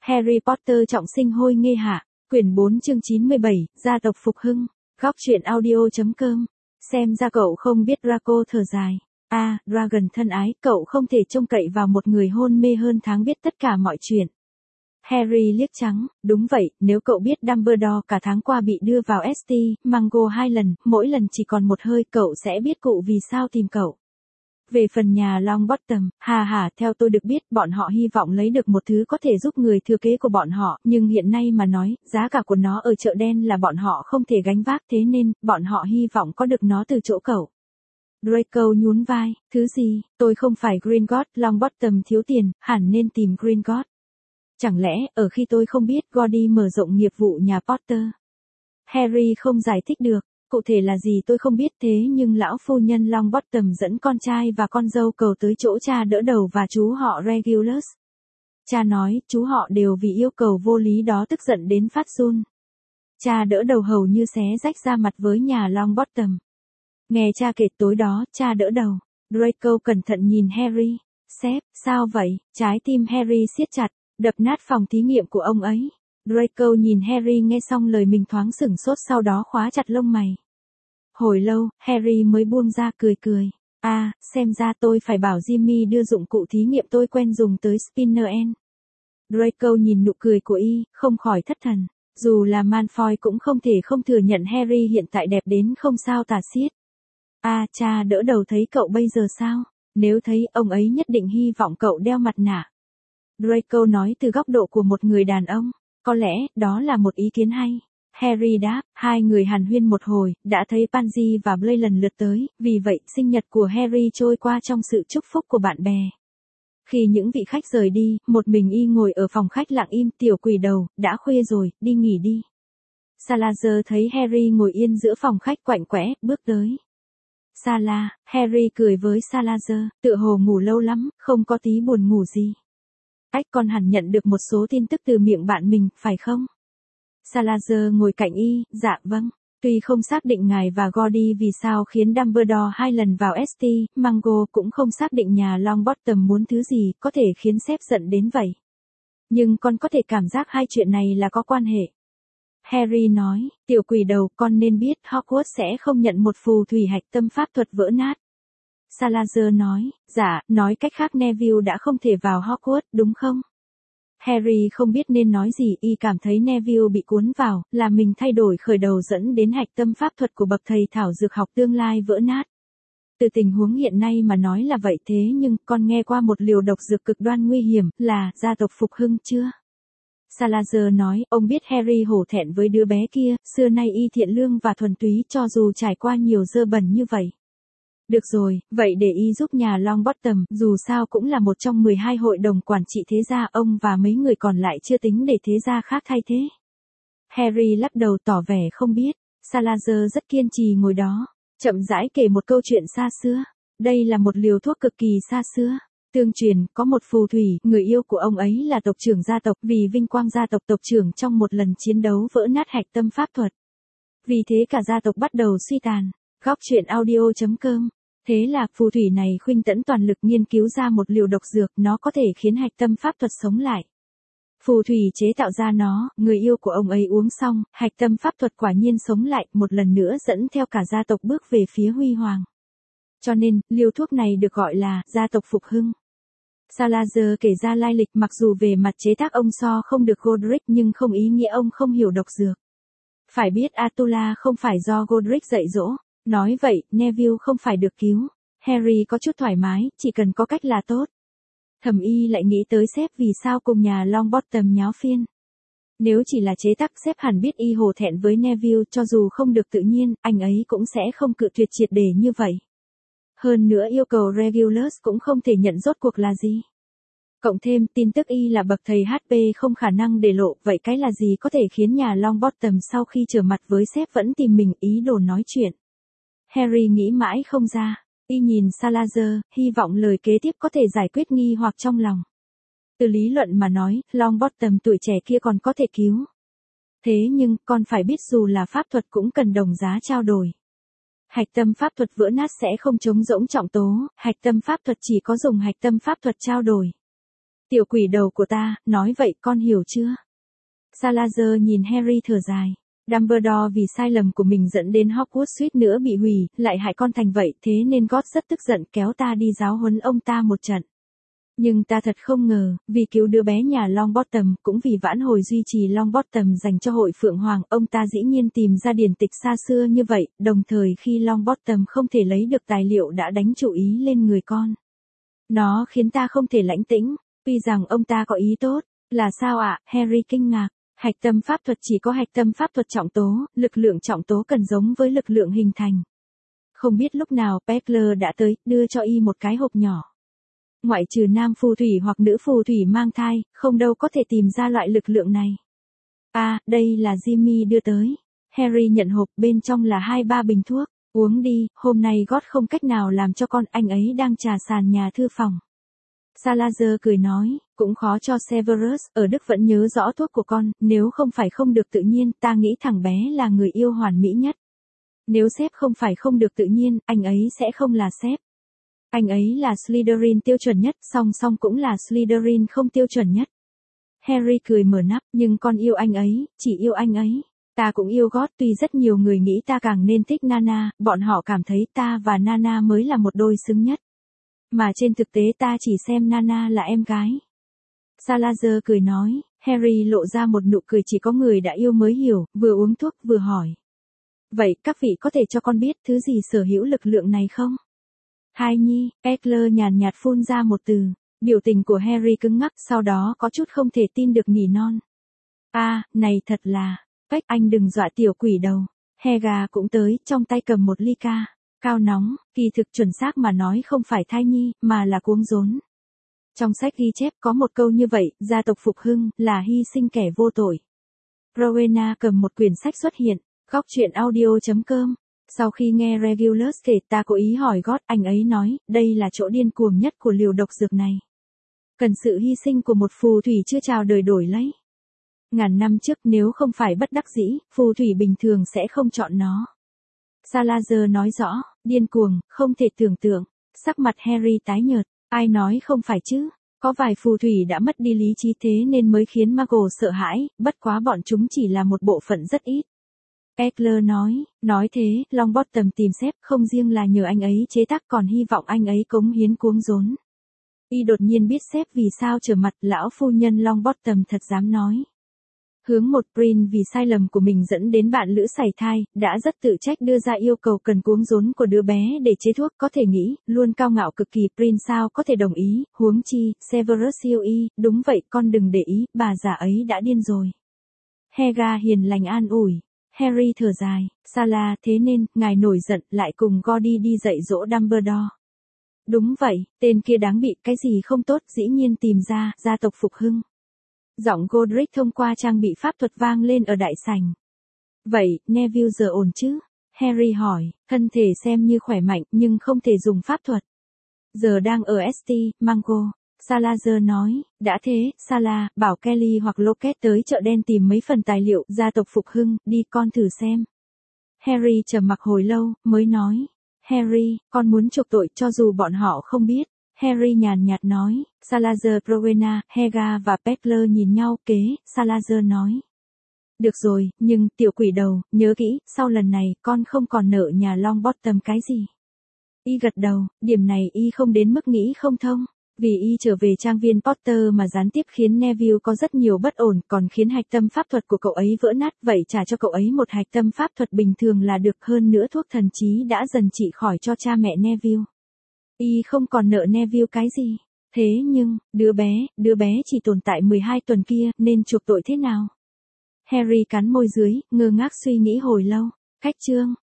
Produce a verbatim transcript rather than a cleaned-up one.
Harry Potter trọng sinh hôi nghê hạ, quyển bốn chương chín mươi bảy, gia tộc phục hưng, góc truyện audio chấm com. Xem ra cậu không biết Draco thở dài. A, à, Dragon thân ái, cậu không thể trông cậy vào một người hôn mê hơn tháng biết tất cả mọi chuyện. Harry liếc trắng, đúng vậy, nếu cậu biết Dumbledore cả tháng qua bị đưa vào ét tê, Mango hai lần, mỗi lần chỉ còn một hơi, cậu sẽ biết cụ vì sao tìm cậu. Về phần nhà Longbottom, hà hà, theo tôi được biết, bọn họ hy vọng lấy được một thứ có thể giúp người thừa kế của bọn họ, nhưng hiện nay mà nói, giá cả của nó ở chợ đen là bọn họ không thể gánh vác, thế nên, bọn họ hy vọng có được nó từ chỗ cậu. Draco nhún vai, thứ gì, tôi không phải Gringotts, Longbottom thiếu tiền, hẳn nên tìm Gringotts. Chẳng lẽ, ở khi tôi không biết, Gordy mở rộng nghiệp vụ nhà Potter? Harry không giải thích được. Cụ thể là gì tôi không biết, thế nhưng lão phu nhân Longbottom dẫn con trai và con dâu cầu tới chỗ cha đỡ đầu và chú họ Regulus. Cha nói, chú họ đều vì yêu cầu vô lý đó tức giận đến phát run. Cha đỡ đầu hầu như xé rách ra mặt với nhà Longbottom. Nghe cha kể tối đó, cha đỡ đầu. Draco cẩn thận nhìn Harry. Sếp, sao vậy? Trái tim Harry siết chặt, đập nát phòng thí nghiệm của ông ấy. Draco nhìn Harry nghe xong lời mình thoáng sửng sốt, sau đó khóa chặt lông mày. Hồi lâu, Harry mới buông ra cười cười. À, xem ra tôi phải bảo Jimmy đưa dụng cụ thí nghiệm tôi quen dùng tới Spinner. Draco nhìn nụ cười của y, không khỏi thất thần. Dù là Malfoy cũng không thể không thừa nhận Harry hiện tại đẹp đến không sao tả xiết. À, cha đỡ đầu thấy cậu bây giờ sao? Nếu thấy, ông ấy nhất định hy vọng cậu đeo mặt nạ. Draco nói từ góc độ của một người đàn ông. Có lẽ, đó là một ý kiến hay. Harry đáp, hai người hàn huyên một hồi, đã thấy Pansy và Blaise lần lượt tới, vì vậy, sinh nhật của Harry trôi qua trong sự chúc phúc của bạn bè. Khi những vị khách rời đi, một mình y ngồi ở phòng khách lặng im, tiểu quỷ đầu, đã khuya rồi, đi nghỉ đi. Salazar thấy Harry ngồi yên giữa phòng khách quạnh quẽ, bước tới. Sala, Harry cười với Salazar, tựa hồ ngủ lâu lắm, không có tí buồn ngủ gì. Ách, con hẳn nhận được một số tin tức từ miệng bạn mình, phải không? Salazar ngồi cạnh y, dạ vâng. Tuy không xác định ngài và Gordy vì sao khiến Dumbledore hai lần vào ét tê, Mango cũng không xác định nhà Longbottom muốn thứ gì có thể khiến sếp giận đến vậy. Nhưng con có thể cảm giác hai chuyện này là có quan hệ. Harry nói, tiểu quỷ đầu, con nên biết Hogwarts sẽ không nhận một phù thủy hạch tâm pháp thuật vỡ nát. Salazar nói, dạ, nói cách khác Neville đã không thể vào Hogwarts, đúng không? Harry không biết nên nói gì, y cảm thấy Neville bị cuốn vào, là mình thay đổi khởi đầu dẫn đến hạch tâm pháp thuật của bậc thầy thảo dược học tương lai vỡ nát. Từ tình huống hiện nay mà nói là vậy, thế nhưng, con nghe qua một liều độc dược cực đoan nguy hiểm, là gia tộc phục hưng chưa? Salazar nói, ông biết Harry hổ thẹn với đứa bé kia, xưa nay y thiện lương và thuần túy cho dù trải qua nhiều dơ bẩn như vậy. Được rồi, vậy để y giúp nhà Longbottom, dù sao cũng là một trong mười hai hội đồng quản trị thế gia, ông và mấy người còn lại chưa tính để thế gia khác thay thế. Harry lắc đầu tỏ vẻ không biết. Salazar rất kiên trì ngồi đó, chậm rãi kể một câu chuyện xa xưa. Đây là một liều thuốc cực kỳ xa xưa. Tương truyền, có một phù thủy, người yêu của ông ấy là tộc trưởng gia tộc, vì vinh quang gia tộc tộc trưởng trong một lần chiến đấu vỡ nát hạch tâm pháp thuật. Vì thế cả gia tộc bắt đầu suy tàn. Góc truyện audio chấm com. Thế là, phù thủy này khuynh tẫn toàn lực nghiên cứu ra một liều độc dược, nó có thể khiến hạch tâm pháp thuật sống lại. Phù thủy chế tạo ra nó, người yêu của ông ấy uống xong, hạch tâm pháp thuật quả nhiên sống lại, một lần nữa dẫn theo cả gia tộc bước về phía huy hoàng. Cho nên, liều thuốc này được gọi là, gia tộc phục hưng. Salazar kể ra lai lịch, mặc dù về mặt chế tác ông so không được Godric nhưng không ý nghĩa ông không hiểu độc dược. Phải biết Atula không phải do Godric dạy dỗ. Nói vậy, Neville không phải được cứu. Harry có chút thoải mái, chỉ cần có cách là tốt. Thẩm y lại nghĩ tới sếp vì sao cùng nhà Longbottom nháo phiên. Nếu chỉ là chế tác, sếp hẳn biết y hổ thẹn với Neville, cho dù không được tự nhiên, anh ấy cũng sẽ không cự tuyệt triệt để như vậy. Hơn nữa yêu cầu Regulus cũng không thể nhận rốt cuộc là gì. Cộng thêm, tin tức y là bậc thầy hát pê không khả năng để lộ, vậy cái là gì có thể khiến nhà Longbottom sau khi trở mặt với sếp vẫn tìm mình ý đồ nói chuyện. Harry nghĩ mãi không ra, y nhìn Salazar, hy vọng lời kế tiếp có thể giải quyết nghi hoặc trong lòng. Từ lý luận mà nói, Longbottom tuổi trẻ kia còn có thể cứu. Thế nhưng, con phải biết dù là pháp thuật cũng cần đồng giá trao đổi. Hạch tâm pháp thuật vỡ nát sẽ không trống rỗng trọng tố, hạch tâm pháp thuật chỉ có dùng hạch tâm pháp thuật trao đổi. tiểu quỷ đầu của ta, nói vậy con hiểu chưa? Salazar nhìn Harry thở dài. Dumbledore vì sai lầm của mình dẫn đến Hogwarts suýt nữa bị hủy, lại hại con thành vậy, thế nên God rất tức giận kéo ta đi giáo huấn ông ta một trận. Nhưng ta thật không ngờ, vì cứu đứa bé nhà Longbottom, cũng vì vãn hồi duy trì Longbottom dành cho hội Phượng Hoàng, ông ta dĩ nhiên tìm ra điển tịch xa xưa như vậy, đồng thời khi Longbottom không thể lấy được tài liệu đã đánh chú ý lên người con. Nó khiến ta không thể lãnh tĩnh, tuy rằng ông ta có ý tốt. Là sao ạ? Harry kinh ngạc. Hạch tâm pháp thuật chỉ có hạch tâm pháp thuật trọng tố, lực lượng trọng tố cần giống với lực lượng hình thành. Không biết lúc nào Peckler đã tới, đưa cho y một cái hộp nhỏ. Ngoại trừ nam phù thủy hoặc nữ phù thủy mang thai, không đâu có thể tìm ra loại lực lượng này. À, đây là Jimmy đưa tới. Harry nhận hộp, bên trong là hai ba bình thuốc. Uống đi, hôm nay God không cách nào làm cho con, anh ấy đang trà sàn nhà thư phòng. Salazar cười nói, cũng khó cho Severus, ở Đức vẫn nhớ rõ thuốc của con, nếu không phải không được tự nhiên, ta nghĩ thằng bé là người yêu hoàn mỹ nhất. Nếu sếp không phải không được tự nhiên, anh ấy sẽ không là sếp. Anh ấy là Slytherin tiêu chuẩn nhất, song song cũng là Slytherin không tiêu chuẩn nhất. Harry cười mở nắp, nhưng con yêu anh ấy, chỉ yêu anh ấy. Ta cũng yêu God, tuy rất nhiều người nghĩ ta càng nên thích Nana, bọn họ cảm thấy ta và Nana mới là một đôi xứng nhất. Mà trên thực tế ta chỉ xem Nana là em gái. Salazar cười nói, Harry lộ ra một nụ cười chỉ có người đã yêu mới hiểu, vừa uống thuốc vừa hỏi. Vậy các vị có thể cho con biết thứ gì sở hữu lực lượng này không? Hai nhi, Peckler nhàn nhạt phun ra một từ. Biểu tình của Harry cứng ngắc, sau đó có chút không thể tin được nỉ non. À, này thật là, Peck, anh đừng dọa tiểu quỷ đầu. Helga cũng tới, trong tay cầm một ly ca. Cao nóng, kỳ thực chuẩn xác mà nói không phải thai nhi, mà là cuống rốn. Trong sách ghi chép có một câu như vậy, gia tộc phục hưng, là hy sinh kẻ vô tội. Rowena cầm một quyển sách xuất hiện, góc truyện audio chấm com. Sau khi nghe Regulus kể, ta cố ý hỏi God, anh ấy nói, đây là chỗ điên cuồng nhất của liều độc dược này. Cần sự hy sinh của một phù thủy chưa chào đời đổi lấy. Ngàn năm trước nếu không phải bất đắc dĩ, phù thủy bình thường sẽ không chọn nó. Salazar nói rõ, điên cuồng, không thể tưởng tượng. Sắc mặt Harry tái nhợt, ai nói không phải chứ, có vài phù thủy đã mất đi lý trí thế nên mới khiến Muggle sợ hãi, bất quá bọn chúng chỉ là một bộ phận rất ít. Peckler nói, nói thế, Longbottom tìm sếp không riêng là nhờ anh ấy chế tác còn hy vọng anh ấy cống hiến cuống rốn. Y đột nhiên biết sếp vì sao trở mặt, lão phu nhân Longbottom thật dám nói. Hướng một Prin vì sai lầm của mình dẫn đến bạn lữ sảy thai, đã rất tự trách đưa ra yêu cầu cần cuống rốn của đứa bé để chế thuốc, có thể nghĩ, luôn cao ngạo cực kỳ, Prin sao có thể đồng ý, huống chi, Severus yêu y, đúng vậy con đừng để ý, bà già ấy đã điên rồi. Helga hiền lành an ủi. Harry thở dài, Sala, thế nên, ngài nổi giận, lại cùng Gordy đi dạy dỗ Dumbledore. Đúng vậy, tên kia đáng bị, cái gì không tốt, dĩ nhiên tìm ra, gia tộc phục hưng. Giọng Godric thông qua trang bị pháp thuật vang lên ở đại sảnh. Vậy, Neville giờ ổn chứ? Harry hỏi, thân thể xem như khỏe mạnh, nhưng không thể dùng pháp thuật. Giờ đang ở ét tê, Mango. Salazar nói, đã thế, Sala, bảo Kelly hoặc Locket tới chợ đen tìm mấy phần tài liệu, gia tộc phục hưng, đi con thử xem. Harry trầm mặc hồi lâu, mới nói, Harry, con muốn chuộc tội cho dù bọn họ không biết. Harry nhàn nhạt nói, Salazar, Rowena, Helga và Peckler nhìn nhau, kế, Salazar nói. Được rồi, nhưng, tiểu quỷ đầu, nhớ kỹ, sau lần này, con không còn nợ nhà Longbottom cái gì. Y gật đầu, điểm này y không đến mức nghĩ không thông. Vì y trở về trang viên Potter mà gián tiếp khiến Neville có rất nhiều bất ổn, còn khiến hạch tâm pháp thuật của cậu ấy vỡ nát, vậy trả cho cậu ấy một hạch tâm pháp thuật bình thường là được, hơn nữa thuốc thần trí đã dần trị khỏi cho cha mẹ Neville. Y không còn nợ Neville cái gì. Thế nhưng, đứa bé, đứa bé chỉ tồn tại mười hai tuần kia, nên chuộc tội thế nào? Harry cắn môi dưới, ngơ ngác suy nghĩ hồi lâu. Cách chương.